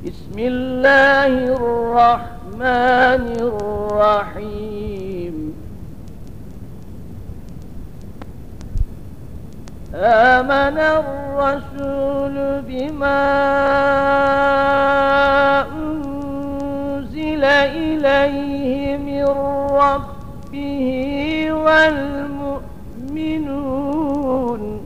بسم الله الرحمن الرحيم آمن الرسول بما أنزل إليه من ربه والمؤمنون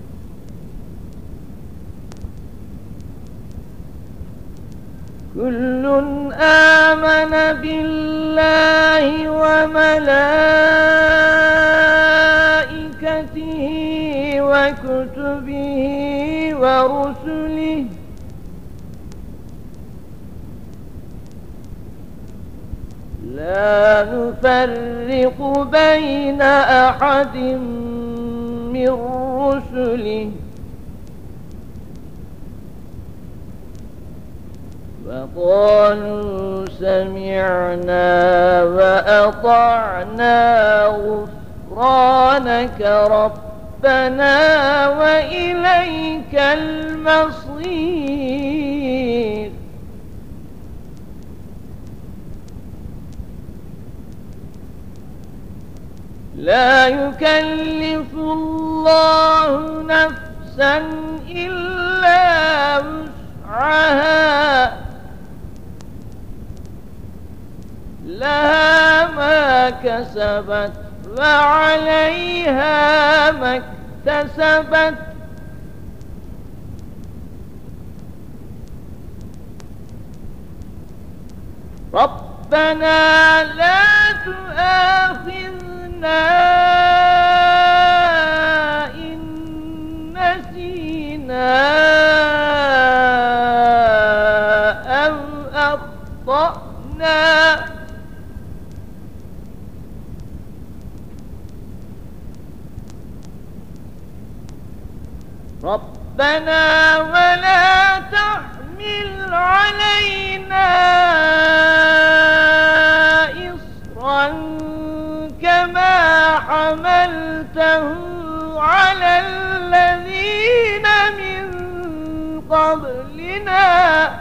كل آمن بالله وملائكته وكتبه ورسله لا نفرق بين أحد من رسله وقالوا سمعنا وأطعنا غفرانك ربنا وإليك المصير لا يكلف الله نفسا إلا وسعها لها ما كسبت وعليها ما اكتسبت ربنا لا تؤاخذنا إن نسينا أو أخطأنا ربنا ولا تحمل علينا إصرا كما حملته على الذين من قبلنا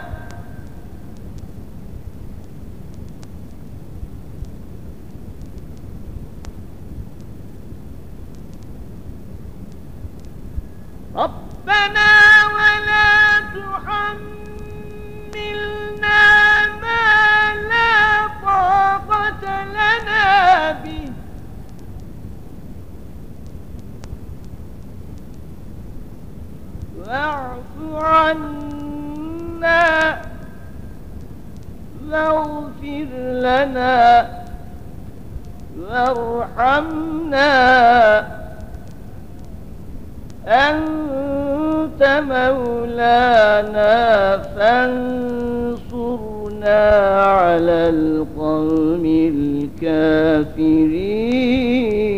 ربنا ولا تحملنا ما لا طاقة لنا به واعف عنا واغفر لنا وارحمنا أنت مولانا فانصرنا على القوم الكافرين